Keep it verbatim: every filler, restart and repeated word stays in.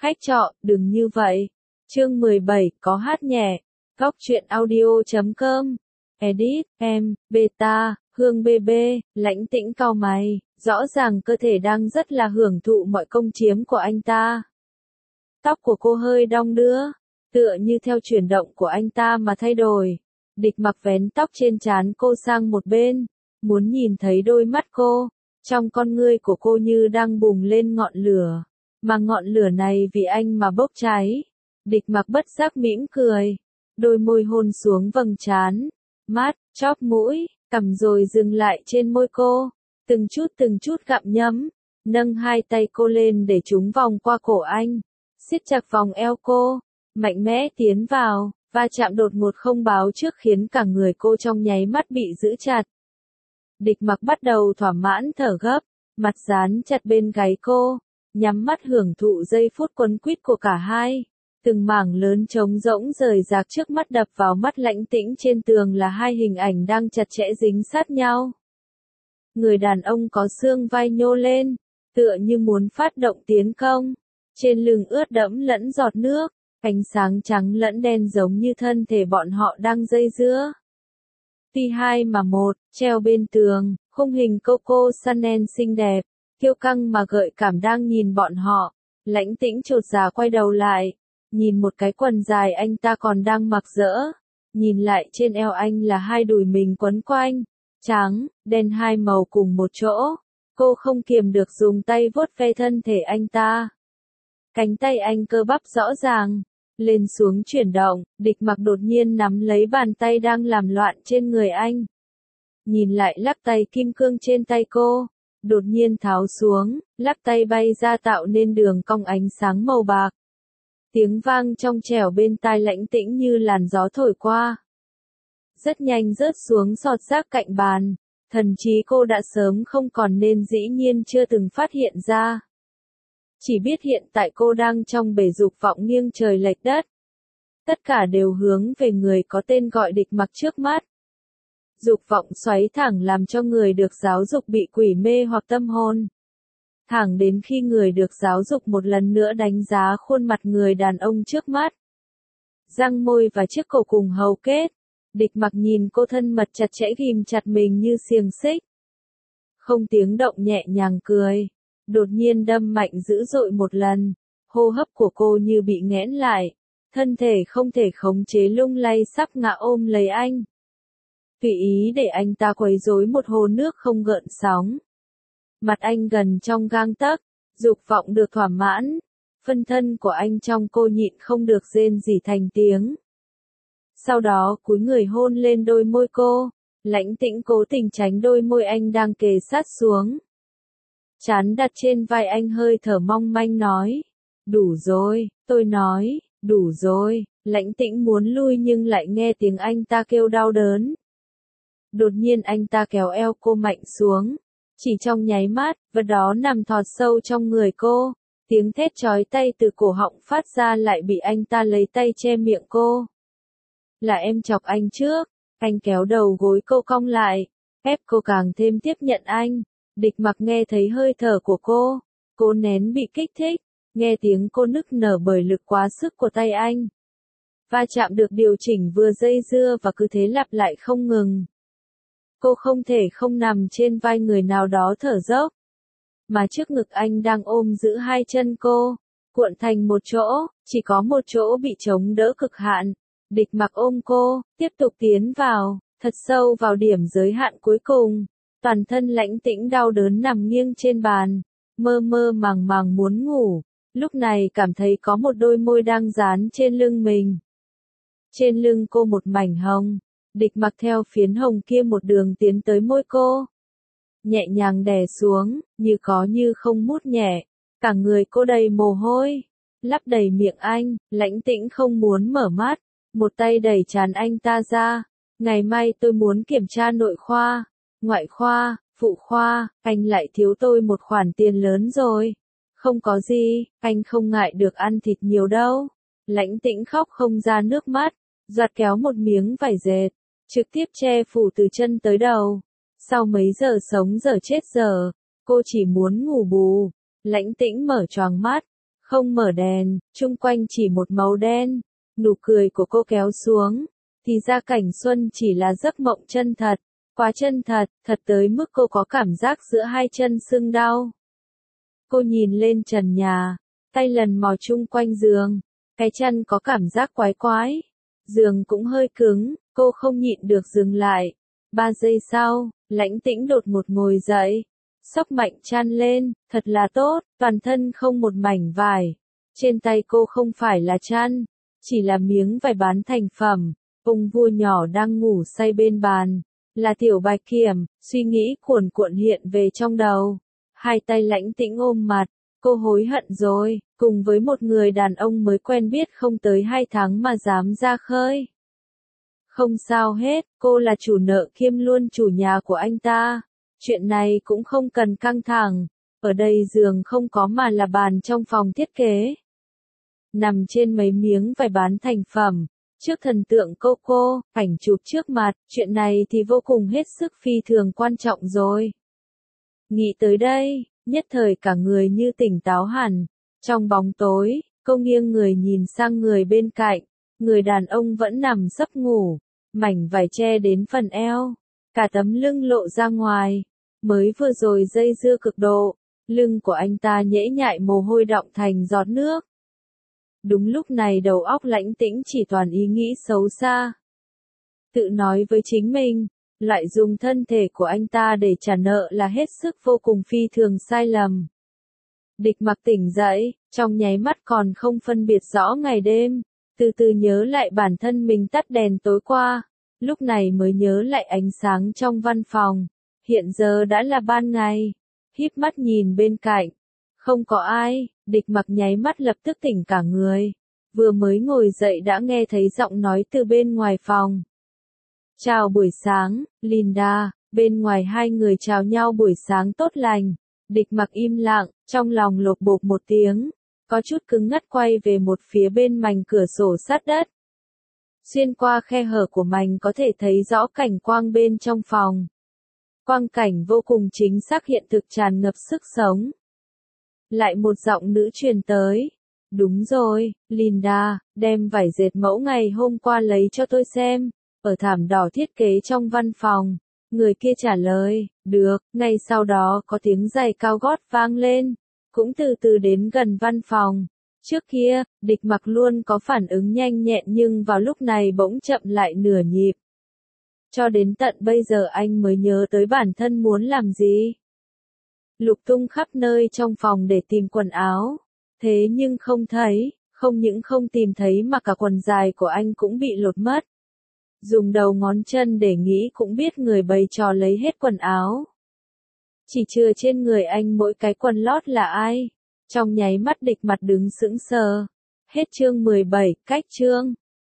khách trọ, đừng như vậy. Chương mười bảy, có hát nhẹ. Góc truyện audio chấm com. Edit, em, beta, Hương bê bê, Lãnh Tĩnh cau mày, rõ ràng cơ thể đang rất là hưởng thụ mọi công chiếm của anh ta. Tóc của cô hơi đong đưa, tựa như theo chuyển động của anh ta mà thay đổi. Địch Mặc vén tóc trên trán cô sang một bên, muốn nhìn thấy đôi mắt cô. Trong con ngươi của cô như đang bùng lên ngọn lửa, mà ngọn lửa này vì anh mà bốc cháy. Địch Mặc bất giác mỉm cười, đôi môi hôn xuống vầng trán, mắt, chóp mũi, cằm rồi dừng lại trên môi cô, từng chút từng chút gặm nhấm, nâng hai tay cô lên để chúng vòng qua cổ anh, siết chặt vòng eo cô, mạnh mẽ tiến vào, va chạm đột ngột không báo trước khiến cả người cô trong nháy mắt bị giữ chặt. Địch Mặc bắt đầu thỏa mãn thở gấp, mặt dán chặt bên gáy cô, nhắm mắt hưởng thụ giây phút quấn quýt của cả hai. Từng mảng lớn trống rỗng rời rạc trước mắt đập vào mắt Lãnh Tĩnh, trên tường là hai hình ảnh đang chặt chẽ dính sát nhau. Người đàn ông có xương vai nhô lên, tựa như muốn phát động tiến công, trên lưng ướt đẫm lẫn giọt nước, ánh sáng trắng lẫn đen giống như thân thể bọn họ đang dây dưa. Tuy hai mà một, treo bên tường, khung hình Coco Chanel xinh đẹp, kiêu căng mà gợi cảm đang nhìn bọn họ. Lãnh Tĩnh chột dạ quay đầu lại, nhìn một cái quần dài anh ta còn đang mặc dỡ, nhìn lại trên eo anh là hai đùi mình quấn quanh, trắng, đen hai màu cùng một chỗ. Cô không kiềm được dùng tay vuốt ve thân thể anh ta. Cánh tay anh cơ bắp rõ ràng, lên xuống chuyển động. Địch Mặc đột nhiên nắm lấy bàn tay đang làm loạn trên người anh. Nhìn lại lắc tay kim cương trên tay cô, đột nhiên tháo xuống, lắc tay bay ra tạo nên đường cong ánh sáng màu bạc. Tiếng vang trong trẻo bên tai Lãnh Tĩnh như làn gió thổi qua. Rất nhanh rớt xuống sọt rác cạnh bàn, thần trí cô đã sớm không còn nên dĩ nhiên chưa từng phát hiện ra. Chỉ biết hiện tại cô đang trong bể dục vọng nghiêng trời lệch đất. Tất cả đều hướng về người có tên gọi Địch Mặc trước mắt. Dục vọng xoáy thẳng làm cho người được giáo dục bị quỷ mê hoặc tâm hồn. Thẳng đến khi người được giáo dục một lần nữa đánh giá khuôn mặt người đàn ông trước mắt. Răng môi và chiếc cổ cùng hầu kết. Địch Mặc nhìn cô thân mật chặt chẽ ghim chặt mình như xiềng xích. Không tiếng động nhẹ nhàng cười. Đột nhiên đâm mạnh dữ dội một lần. Hô hấp của cô như bị nghẽn lại. Thân thể không thể khống chế lung lay sắp ngã ôm lấy anh. Tùy ý để anh ta quấy rối một hồ nước không gợn sóng. Mặt anh gần trong gang tấc, dục vọng được thỏa mãn. Phân thân của anh trong cô nhịn không được rên rỉ thành tiếng. Sau đó cúi người hôn lên đôi môi cô. Lãnh Tĩnh cố tình tránh đôi môi anh đang kề sát xuống. Trán đặt trên vai anh hơi thở mong manh nói. Đủ rồi, tôi nói, đủ rồi. Lãnh Tĩnh muốn lui nhưng lại nghe tiếng anh ta kêu đau đớn. Đột nhiên anh ta kéo eo cô mạnh xuống. Chỉ trong nháy mắt, vật đó nằm thọt sâu trong người cô. Tiếng thét chói tai từ cổ họng phát ra lại bị anh ta lấy tay che miệng cô. Là em chọc anh trước. Anh kéo đầu gối cô cong lại, ép cô càng thêm tiếp nhận anh. Địch Mặc nghe thấy hơi thở của cô. Cô nén bị kích thích. Nghe tiếng cô nức nở bởi lực quá sức của tay anh. Va chạm được điều chỉnh vừa dây dưa và cứ thế lặp lại không ngừng. Cô không thể không nằm trên vai người nào đó thở dốc. Mà trước ngực anh đang ôm giữ hai chân cô, cuộn thành một chỗ, chỉ có một chỗ bị chống đỡ cực hạn. Địch Mặc ôm cô, tiếp tục tiến vào, thật sâu vào điểm giới hạn cuối cùng. Toàn thân Lãnh Tĩnh đau đớn nằm nghiêng trên bàn, mơ mơ màng màng muốn ngủ. Lúc này cảm thấy có một đôi môi đang dán trên lưng mình. Trên lưng cô một mảnh hồng. Địch Mặc theo phiến hồng kia một đường tiến tới môi cô. Nhẹ nhàng đè xuống, như có như không mút nhẹ. Cả người cô đầy mồ hôi. Lấp đầy miệng anh. Lãnh Tĩnh không muốn mở mắt. Một tay đẩy trán anh ta ra. Ngày mai tôi muốn kiểm tra nội khoa, ngoại khoa, phụ khoa. Anh lại thiếu tôi một khoản tiền lớn rồi. Không có gì, anh không ngại được ăn thịt nhiều đâu. Lãnh Tĩnh khóc không ra nước mắt. Giọt kéo một miếng vải dệt, trực tiếp che phủ từ chân tới đầu. Sau mấy giờ sống giờ chết giờ, cô chỉ muốn ngủ bù. Lãnh Tĩnh mở choàng mắt, Không mở đèn, chung quanh chỉ một màu đen. Nụ cười của cô kéo xuống. Thì ra cảnh xuân chỉ là giấc mộng chân thật. Quá chân thật, thật tới mức cô có cảm giác giữa hai chân sưng đau. Cô nhìn lên trần nhà, tay lần mò chung quanh giường. Cái chân có cảm giác quái quái. Giường cũng hơi cứng, cô không nhịn được dừng lại. Ba giây sau, Lãnh Tĩnh đột ngột ngồi dậy. Xốc mạnh chăn lên, thật là tốt, toàn thân không một mảnh vải. Trên tay cô không phải là chăn, chỉ là miếng vải bán thành phẩm. Ông vua nhỏ đang ngủ say bên bàn, là Tiểu Bạch Kiểm, suy nghĩ cuồn cuộn hiện về trong đầu. Hai tay Lãnh Tĩnh ôm mặt, cô hối hận rồi, cùng với một người đàn ông mới quen biết không tới hai tháng mà dám ra khơi. Không sao hết, cô là chủ nợ kiêm luôn chủ nhà của anh ta. Chuyện này cũng không cần căng thẳng. Ở đây giường không có mà là bàn trong phòng thiết kế. Nằm trên mấy miếng vải bán thành phẩm. Trước thần tượng Coco, ảnh chụp trước mặt, chuyện này thì vô cùng hết sức phi thường quan trọng rồi. Nghĩ tới đây, nhất thời cả người như tỉnh táo hẳn. Trong bóng tối, cô nghiêng người nhìn sang người bên cạnh. Người đàn ông vẫn nằm sấp ngủ. Mảnh vải che đến phần eo. Cả tấm lưng lộ ra ngoài. Mới vừa rồi dây dưa cực độ. Lưng của anh ta nhễ nhại mồ hôi đọng thành giọt nước. Đúng lúc này đầu óc Lãnh Tĩnh chỉ toàn ý nghĩ xấu xa. Tự nói với chính mình, loại dùng thân thể của anh ta để trả nợ là hết sức vô cùng phi thường sai lầm. Địch Mặc tỉnh dậy, trong nháy mắt còn không phân biệt rõ ngày đêm, từ từ nhớ lại bản thân mình tắt đèn tối qua, lúc này mới nhớ lại ánh sáng trong văn phòng, hiện giờ đã là ban ngày, híp mắt nhìn bên cạnh, không có ai, Địch Mặc nháy mắt lập tức tỉnh cả người, vừa mới ngồi dậy đã nghe thấy giọng nói từ bên ngoài phòng. Chào buổi sáng, Linda, bên ngoài hai người chào nhau buổi sáng tốt lành. Địch Mặc im lặng, trong lòng lột bột một tiếng, có chút cứng ngắt quay về một phía bên mảnh cửa sổ sát đất. Xuyên qua khe hở của mảnh có thể thấy rõ cảnh quang bên trong phòng. Quang cảnh vô cùng chính xác hiện thực tràn ngập sức sống. Lại một giọng nữ truyền tới. Đúng rồi, Linda, đem vải dệt mẫu ngày hôm qua lấy cho tôi xem, ở thảm đỏ thiết kế trong văn phòng. Người kia trả lời, được, ngay sau đó có tiếng giày cao gót vang lên, cũng từ từ đến gần văn phòng. Trước kia, Địch Mặc luôn có phản ứng nhanh nhẹn nhưng vào lúc này bỗng chậm lại nửa nhịp. Cho đến tận bây giờ anh mới nhớ tới bản thân muốn làm gì. Lục tung khắp nơi trong phòng để tìm quần áo, thế nhưng không thấy, không những không tìm thấy mà cả quần dài của anh cũng bị lột mất. Dùng đầu ngón chân để nghĩ cũng biết người bày trò lấy hết quần áo. Chỉ chừa trên người anh mỗi cái quần lót là ai. Trong nháy mắt Địch Mặc đứng sững sờ. Hết chương mười bảy, cách chương.